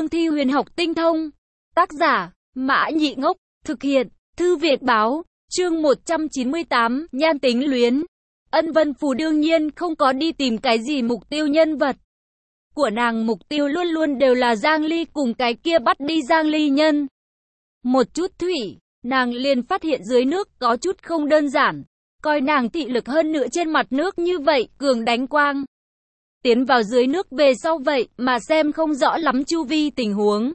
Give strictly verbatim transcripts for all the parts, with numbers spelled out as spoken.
cương thi huyền học tinh thông. Tác giả, Mã Nhị Ngốc, thực hiện, Thư Việt Báo, chương một trăm chín mươi tám, Nhan Tính Luyến. Ân Vân Phù đương nhiên không có đi tìm cái gì mục tiêu nhân vật. Của nàng mục tiêu luôn luôn đều là Giang Ly cùng cái kia bắt đi Giang Ly nhân. Một chút thủy, nàng liền phát hiện dưới nước có chút không đơn giản. Coi nàng thị lực hơn nữa trên mặt nước như vậy, cường đánh quang. Tiến vào dưới nước về sau vậy mà xem không rõ lắm chu vi tình huống.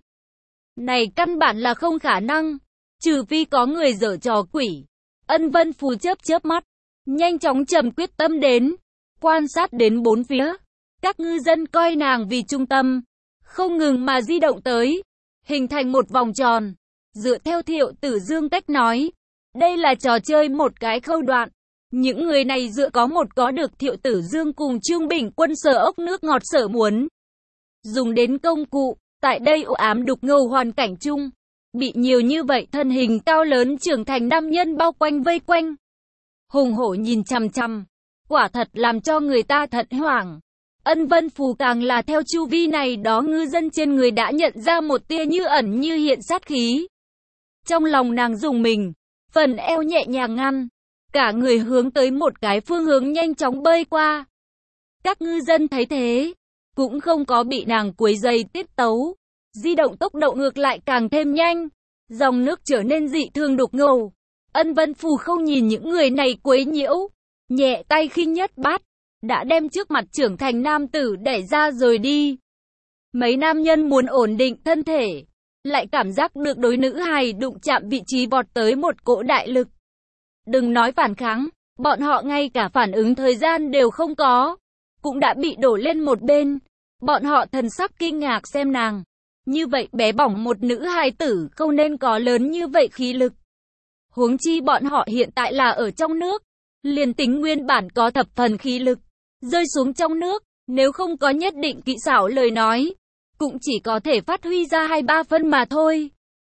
Này căn bản là không khả năng, trừ phi có người giở trò quỷ. Ân Vân Phù chớp chớp mắt, nhanh chóng trầm quyết tâm đến, quan sát đến bốn phía. Các ngư dân coi nàng vì trung tâm, không ngừng mà di động tới, hình thành một vòng tròn. Dựa theo Thiệu Tử Dương cách nói, đây là trò chơi một cái khâu đoạn. Những người này dựa có một có được Thiệu Tử Dương cùng Trương Bình Quân sở ốc nước ngọt sở muốn dùng đến công cụ, tại đây u ám đục ngầu hoàn cảnh chung, bị nhiều như vậy thân hình cao lớn trưởng thành nam nhân bao quanh vây quanh. Hùng hổ nhìn chằm chằm, quả thật làm cho người ta thật hoảng. Ân Vân Phù càng là theo chu vi này đó ngư dân trên người đã nhận ra một tia như ẩn như hiện sát khí. Trong lòng nàng rùng mình, phần eo nhẹ nhàng ngăn, cả người hướng tới một cái phương hướng nhanh chóng bơi qua. Các ngư dân thấy thế, cũng không có bị nàng quấy dày tiết tấu, di động tốc độ ngược lại càng thêm nhanh, dòng nước trở nên dị thường đục ngầu. Ân Vân Phù không nhìn những người này quấy nhiễu, nhẹ tay khinh nhất bát, đã đem trước mặt trưởng thành nam tử đẩy ra rồi đi. Mấy nam nhân muốn ổn định thân thể, lại cảm giác được đối nữ hài đụng chạm vị trí vọt tới một cỗ đại lực. Đừng nói phản kháng, bọn họ ngay cả phản ứng thời gian đều không có, cũng đã bị đổ lên một bên. Bọn họ thần sắc kinh ngạc xem nàng, như vậy bé bỏng một nữ hài tử không nên có lớn như vậy khí lực. Huống chi bọn họ hiện tại là ở trong nước, liền tính nguyên bản có thập phần khí lực, rơi xuống trong nước, nếu không có nhất định kỹ xảo lời nói, cũng chỉ có thể phát huy ra hai ba phân mà thôi.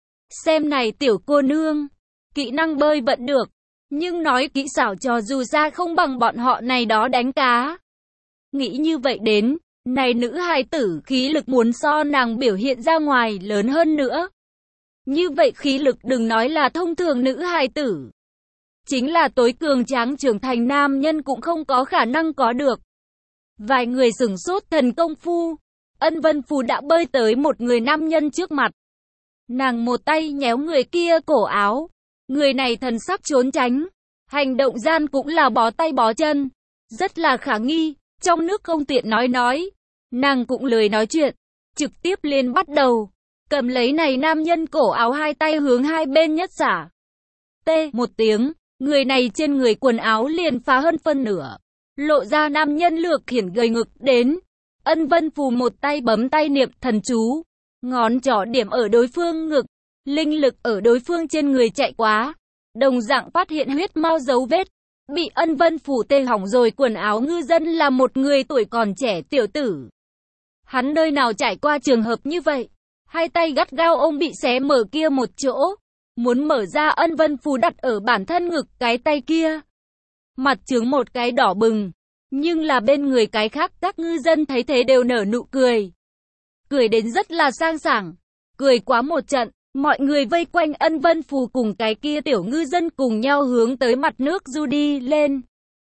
Xem này tiểu cô nương, kỹ năng bơi vẫn được, nhưng nói kỹ xảo cho dù ra không bằng bọn họ này đó đánh cá. Nghĩ như vậy đến, này nữ hài tử khí lực muốn so nàng biểu hiện ra ngoài lớn hơn nữa. Như vậy khí lực đừng nói là thông thường nữ hài tử, chính là tối cường tráng trưởng thành nam nhân cũng không có khả năng có được. Vài người sửng sốt thần công phu, Ân Vân Phù đã bơi tới một người nam nhân trước mặt. Nàng một tay nhéo người kia cổ áo, người này thần sắc trốn tránh, hành động gian cũng là bó tay bó chân, rất là khả nghi. Trong nước không tiện nói nói, nàng cũng lười nói chuyện, trực tiếp liền bắt đầu, cầm lấy này nam nhân cổ áo hai tay hướng hai bên nhất xả. Tê một tiếng, người này trên người quần áo liền phá hơn phân nửa, lộ ra nam nhân lược khiển gầy ngực đến. Ân Vân Phù một tay bấm tay niệm thần chú, ngón trỏ điểm ở đối phương ngực, linh lực ở đối phương trên người chạy quá, đồng dạng phát hiện huyết mau dấu vết. Bị Ân Vân Phù tê hỏng rồi quần áo ngư dân là một người tuổi còn trẻ tiểu tử. Hắn nơi nào trải qua trường hợp như vậy, hai tay gắt gao ôm bị xé mở kia một chỗ, muốn mở ra. Ân Vân Phù đặt ở bản thân ngực cái tay kia, mặt trướng một cái đỏ bừng, nhưng là bên người cái khác các ngư dân thấy thế đều nở nụ cười. Cười đến rất là sang sảng, cười quá một trận. Mọi người vây quanh Ân Vân Phù cùng cái kia tiểu ngư dân cùng nhau hướng tới mặt nước du đi lên.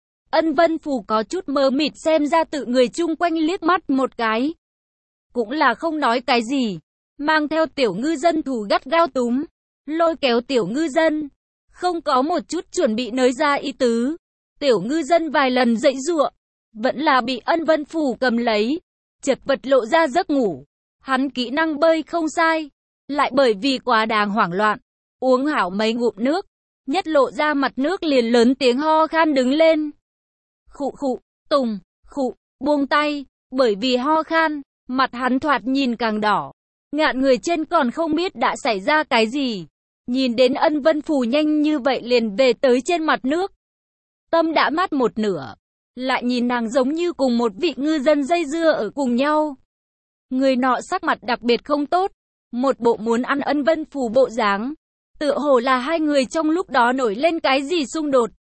Ân Vân Phù có chút mơ mịt xem ra tự người chung quanh liếc mắt một cái, cũng là không nói cái gì, mang theo tiểu ngư dân thủ gắt gao túm, lôi kéo tiểu ngư dân, không có một chút chuẩn bị nới ra ý tứ. Tiểu ngư dân vài lần dãy giụa, vẫn là bị Ân Vân Phù cầm lấy, chật vật lộ ra giấc ngủ. Hắn kỹ năng bơi không sai, lại bởi vì quá đáng hoảng loạn, uống hảo mấy ngụm nước, nhất lộ ra mặt nước liền lớn tiếng ho khan đứng lên. Khụ khụ, tùng, khụ, buông tay, bởi vì ho khan, mặt hắn thoạt nhìn càng đỏ, ngạn người trên còn không biết đã xảy ra cái gì. Nhìn đến Ân Vân Phù nhanh như vậy liền về tới trên mặt nước, tâm đã mát một nửa, lại nhìn nàng giống như cùng một vị ngư dân dây dưa ở cùng nhau. Người nọ sắc mặt đặc biệt không tốt, một bộ muốn ăn Ân Vân Phù bộ dáng, tựa hồ là hai người trong lúc đó nổi lên cái gì xung đột.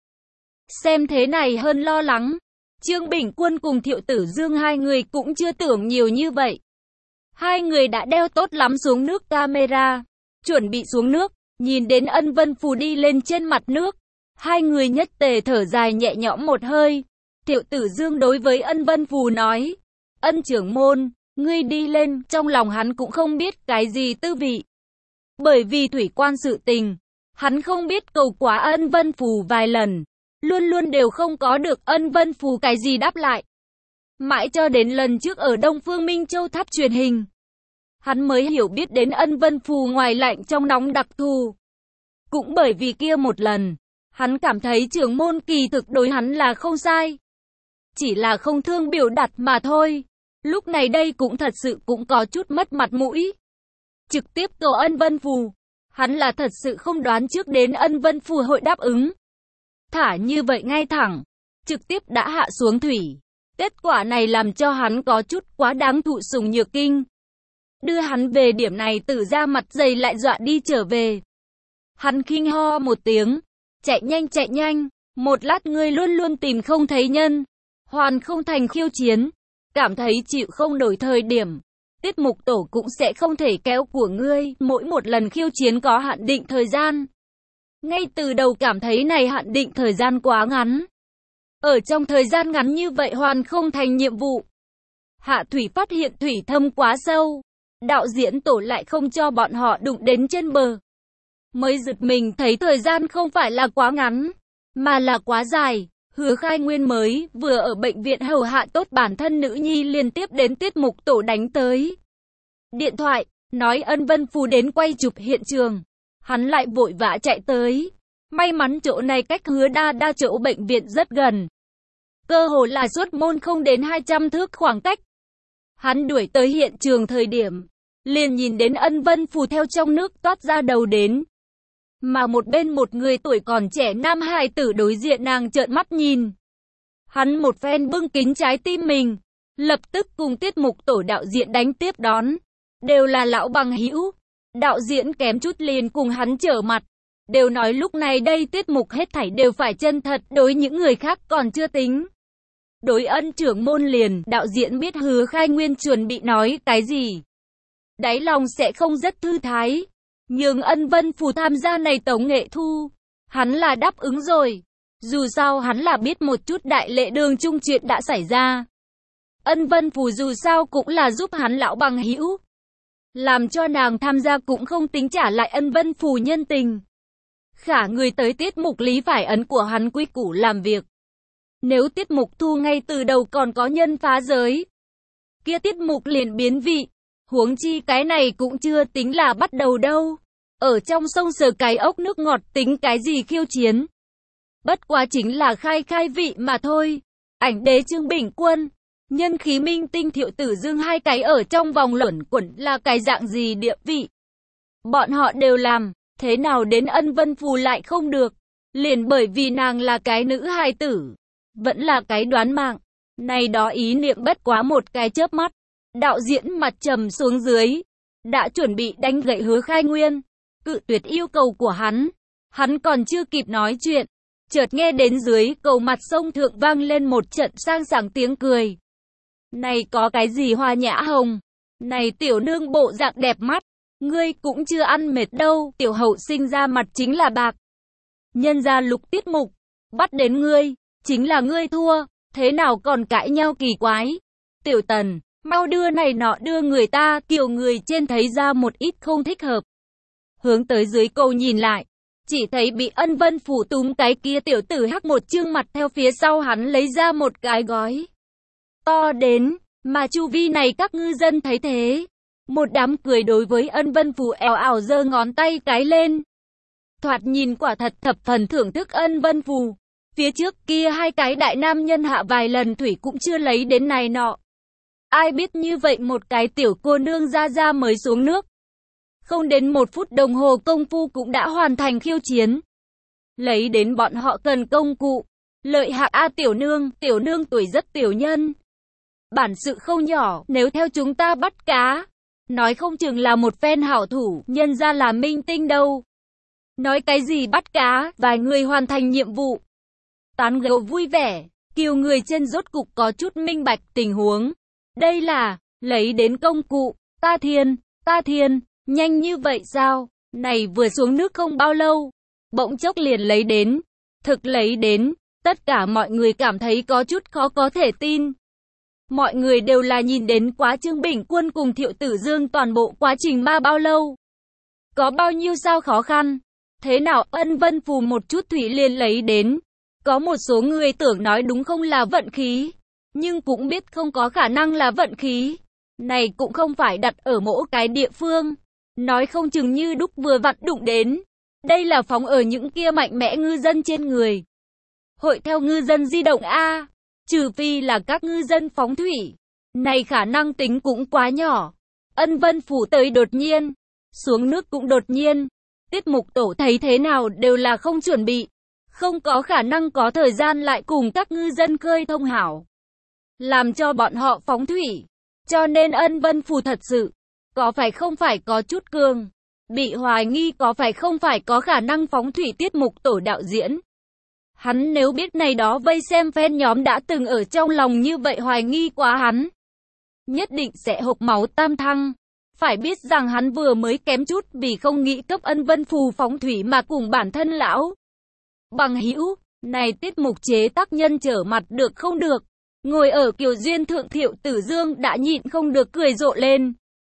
Xem thế này hơn lo lắng, Trương Bình Quân cùng Thiệu Tử Dương hai người cũng chưa tưởng nhiều như vậy. Hai người đã đeo tốt lắm xuống nước camera, chuẩn bị xuống nước, nhìn đến Ân Vân Phù đi lên trên mặt nước. Hai người nhất tề thở dài nhẹ nhõm một hơi. Tiểu Tử Dương đối với Ân Vân Phù nói, Ân trưởng môn, ngươi đi lên, trong lòng hắn cũng không biết cái gì tư vị. Bởi vì thủy quan sự tình, hắn không biết cầu quá Ân Vân Phù vài lần, luôn luôn đều không có được Ân Vân Phù cái gì đáp lại. Mãi cho đến lần trước ở Đông Phương Minh Châu tháp truyền hình, hắn mới hiểu biết đến Ân Vân Phù ngoài lạnh trong nóng đặc thù. Cũng bởi vì kia một lần, hắn cảm thấy trưởng môn kỳ thực đối hắn là không sai. Chỉ là không thương biểu đạt mà thôi. Lúc này đây cũng thật sự cũng có chút mất mặt mũi. Trực tiếp cầu Ân Vân Phù, hắn là thật sự không đoán trước đến Ân Vân Phù hội đáp ứng. Thả như vậy ngay thẳng, trực tiếp đã hạ xuống thủy. Kết quả này làm cho hắn có chút quá đáng thụ sủng nhược kinh. Đưa hắn về điểm này Tử ra mặt dày lại dọa đi trở về. Hắn khinh ho một tiếng, chạy nhanh chạy nhanh, một lát ngươi luôn luôn tìm không thấy nhân, hoàn không thành khiêu chiến, cảm thấy chịu không nổi thời điểm. Tiết mục tổ cũng sẽ không thể kéo của ngươi, mỗi một lần khiêu chiến có hạn định thời gian. Ngay từ đầu cảm thấy này hạn định thời gian quá ngắn. Ở trong thời gian ngắn như vậy hoàn không thành nhiệm vụ. Hạ thủy phát hiện thủy thâm quá sâu, đạo diễn tổ lại không cho bọn họ đụng đến trên bờ. Mới giật mình thấy thời gian không phải là quá ngắn, mà là quá dài. Hứa Khai Nguyên mới vừa ở bệnh viện hầu hạ tốt bản thân nữ nhi liên tiếp đến tiết mục tổ đánh tới điện thoại, nói Ân Vân Phù đến quay chụp hiện trường. Hắn lại vội vã chạy tới. May mắn chỗ này cách Hứa Đa Đa chỗ bệnh viện rất gần. Cơ hồ là suốt môn không đến hai trăm thước khoảng cách. Hắn đuổi tới hiện trường thời điểm, liền nhìn đến Ân Vân Phù theo trong nước toát ra đầu đến. Mà một bên một người tuổi còn trẻ nam hài tử đối diện nàng trợn mắt nhìn. Hắn một phen bưng kính trái tim mình, lập tức cùng tiết mục tổ đạo diễn đánh tiếp đón. Đều là lão bằng hữu. Đạo diễn kém chút liền cùng hắn trở mặt. Đều nói lúc này đây tiết mục hết thảy đều phải chân thật, đối những người khác còn chưa tính. Đối Ân trưởng môn liền, đạo diễn biết Hứa Khai Nguyên chuẩn bị nói cái gì. Đáy lòng sẽ không rất thư thái. Nhưng Ân Vân Phù tham gia này tống nghệ thu, hắn là đáp ứng rồi. Dù sao hắn là biết một chút đại lệ đường chung chuyện đã xảy ra. Ân Vân Phù dù sao cũng là giúp hắn lão bằng hữu. Làm cho nàng tham gia cũng không tính trả lại Ân Vân Phù nhân tình. Khả người tới tiết mục lý phải ấn của hắn quy củ làm việc. Nếu tiết mục thu ngay từ đầu còn có nhân phá giới, kia tiết mục liền biến vị. Huống chi cái này cũng chưa tính là bắt đầu đâu. Ở trong sông sờ cái ốc nước ngọt tính cái gì khiêu chiến. Bất quá chính là khai khai vị mà thôi. Ảnh đế Trương Bình Quân, nhân khí minh tinh Thiệu Tử Dương hai cái ở trong vòng luẩn quẩn là cái dạng gì địa vị. Bọn họ đều làm, thế nào đến Ân Vân Phù lại không được. Liền bởi vì nàng là cái nữ hài tử. Vẫn là cái đoán mạng. Này đó ý niệm bất quá một cái chớp mắt. Đạo diễn mặt trầm xuống dưới, đã chuẩn bị đánh gậy Hứa Khai Nguyên, cự tuyệt yêu cầu của hắn. Hắn còn chưa kịp nói chuyện, chợt nghe đến dưới cầu mặt sông thượng vang lên một trận sang sảng tiếng cười. Này có cái gì Hoa Nhã Hồng? Này tiểu nương bộ dạng đẹp mắt, ngươi cũng chưa ăn mệt đâu, tiểu hậu sinh ra mặt chính là bạc. Nhân ra lục tiết mục, bắt đến ngươi, chính là ngươi thua, thế nào còn cãi nhau kỳ quái. Tiểu Tần, mau đưa này nọ đưa người ta, kiểu người trên thấy ra một ít không thích hợp. Hướng tới dưới cầu nhìn lại, chỉ thấy bị Ân Vân Phù túm cái kia tiểu tử hắc một chương mặt theo phía sau hắn lấy ra một cái gói to đến, mà chu vi này các ngư dân thấy thế. Một đám cười đối với Ân Vân Phù eo ảo giơ ngón tay cái lên. Thoạt nhìn quả thật thập phần thưởng thức Ân Vân Phù. Phía trước kia hai cái đại nam nhân hạ vài lần thủy cũng chưa lấy đến này nọ. Ai biết như vậy một cái tiểu cô nương ra ra mới xuống nước. Không đến một phút đồng hồ công phu cũng đã hoàn thành khiêu chiến. Lấy đến bọn họ cần công cụ. Lợi hại a tiểu nương, tiểu nương tuổi rất tiểu nhân. Bản sự không nhỏ, nếu theo chúng ta bắt cá. Nói không chừng là một phen hảo thủ, nhân ra là minh tinh đâu. Nói cái gì bắt cá, vài người hoàn thành nhiệm vụ. Tán gẫu vui vẻ, kiều người trên rốt cục có chút minh bạch tình huống. Đây là, lấy đến công cụ, Ta thiên, ta thiên, nhanh như vậy sao? Này vừa xuống nước không bao lâu, bỗng chốc liền lấy đến. Thực lấy đến, tất cả mọi người cảm thấy có chút khó có thể tin. Mọi người đều là nhìn đến quá Trương Bình Quân cùng Thiệu Tử Dương toàn bộ quá trình ma bao lâu. Có bao nhiêu sao khó khăn. Thế nào Ân Vân Phù một chút thủy liền lấy đến. Có một số người tưởng nói đúng không là vận khí. Nhưng cũng biết không có khả năng là vận khí. Này cũng không phải đặt ở mỗi cái địa phương. Nói không chừng như đúc vừa vặn đụng đến. Đây là phóng ở những kia mạnh mẽ ngư dân trên người. Hội theo ngư dân di động A. Trừ phi là các ngư dân phóng thủy. Này khả năng tính cũng quá nhỏ. Ân Vân Phủ tới đột nhiên. Xuống nước cũng đột nhiên. Tiết mục tổ thấy thế nào đều là không chuẩn bị. Không có khả năng có thời gian lại cùng các ngư dân khơi thông hảo. Làm cho bọn họ phóng thủy. Cho nên Ân Vân Phủ thật sự. Có phải không phải có chút cường. Bị hoài nghi có phải không phải có khả năng phóng thủy tiết mục tổ đạo diễn. Hắn nếu biết này đó vây xem fan nhóm đã từng ở trong lòng như vậy hoài nghi quá hắn. Nhất định sẽ hộc máu tam thăng. Phải biết rằng hắn vừa mới kém chút vì không nghĩ cấp Ân Vân Phù phóng thủy mà cùng bản thân lão. Bằng hữu, này tiết mục chế tác nhân trở mặt được không được. Ngồi ở Kiều Duyên thượng Thiệu Tử Dương đã nhịn không được cười rộ lên.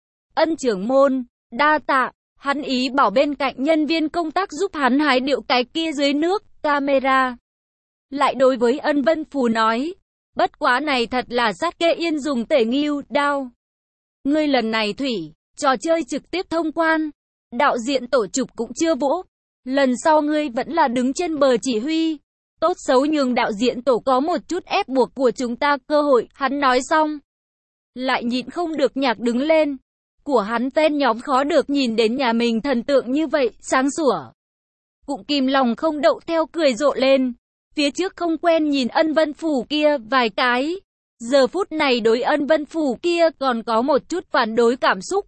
Ân trưởng môn, đa tạ, hắn ý bảo bên cạnh nhân viên công tác giúp hắn hái điệu cái kia dưới nước, camera. Lại đối với Ân Vân Phù nói, bất quá này thật là sát kê yên dùng tể nghiêu, đao. Ngươi lần này thủy, trò chơi trực tiếp thông quan, đạo diễn tổ chụp cũng chưa vỗ. Lần sau ngươi vẫn là đứng trên bờ chỉ huy. Tốt xấu nhường đạo diễn tổ có một chút ép buộc của chúng ta cơ hội, hắn nói xong. Lại nhịn không được nhạc đứng lên. Của hắn fan nhóm khó được nhìn đến nhà mình thần tượng như vậy, sáng sủa. Cũng kìm lòng không đậu theo cười rộ lên. Phía trước không quen nhìn Ân Vân Phủ kia vài cái. Giờ phút này đối Ân Vân Phủ kia còn có một chút phản đối cảm xúc.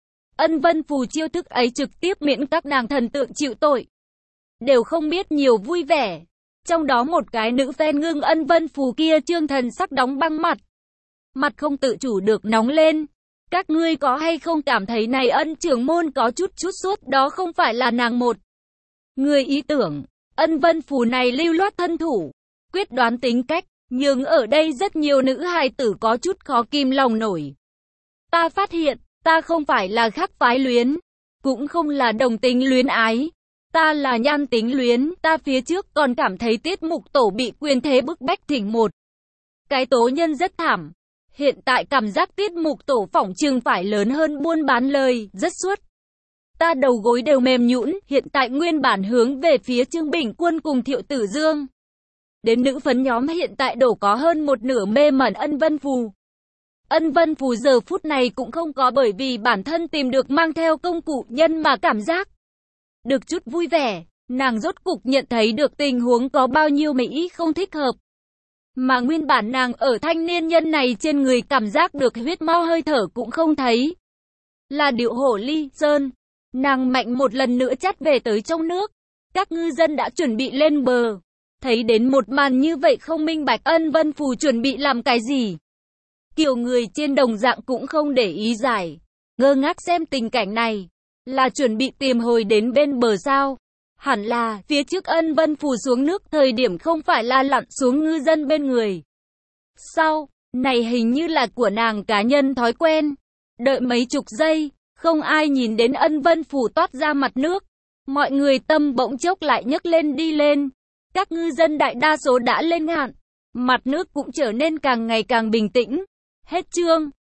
Ân Vân Phù chiêu thức ấy trực tiếp miễn các nàng thần tượng chịu tội. Đều không biết nhiều vui vẻ. Trong đó một cái nữ fan ngưng Ân Vân Phù kia trương thần sắc đóng băng mặt. Mặt không tự chủ được nóng lên. Các ngươi có hay không cảm thấy này Ân trưởng môn có chút chút sốt đó không phải là nàng một. Người ý tưởng, Ân Vân Phù này lưu loát thân thủ, quyết đoán tính cách, nhưng ở đây rất nhiều nữ hài tử có chút khó kìm lòng nổi. Ta phát hiện, ta không phải là khắc phái luyến, cũng không là đồng tính luyến ái. Ta là nhan tính luyến, ta phía trước còn cảm thấy tiết mục tổ bị quyền thế bức bách thỉnh một. Cái tố nhân rất thảm. Hiện tại cảm giác tiết mục tổ phỏng chừng phải lớn hơn buôn bán lời, rất suốt. Ta đầu gối đều mềm nhũn, hiện tại nguyên bản hướng về phía Trương Bình Quân cùng Thiệu Tử Dương. Đến nữ phấn nhóm hiện tại đổ có hơn một nửa mê mẩn Ân Vân Phù. Ân Vân Phù giờ phút này cũng không có bởi vì bản thân tìm được mang theo công cụ nhân mà cảm giác được chút vui vẻ, nàng rốt cục nhận thấy được tình huống có bao nhiêu Mỹ không thích hợp. Mà nguyên bản nàng ở thanh niên nhân này trên người cảm giác được huyết mau hơi thở cũng không thấy. Là điệu hổ ly, sơn. Nàng mạnh một lần nữa chắt về tới trong nước. Các ngư dân đã chuẩn bị lên bờ. Thấy đến một màn như vậy không minh bạch Ân Vân Phù chuẩn bị làm cái gì. Kiểu người trên đồng dạng cũng không để ý giải. Ngơ ngác xem tình cảnh này. Là chuẩn bị tìm hồi đến bên bờ sao. Hẳn là, phía trước Ân Vân Phù xuống nước thời điểm không phải là lặn xuống ngư dân bên người. Sau, này hình như là của nàng cá nhân thói quen. Đợi mấy chục giây, không ai nhìn đến Ân Vân Phù toát ra mặt nước. Mọi người tâm bỗng chốc lại nhấc lên đi lên. Các ngư dân đại đa số đã lên ngạn. Mặt nước cũng trở nên càng ngày càng bình tĩnh. Hết chương.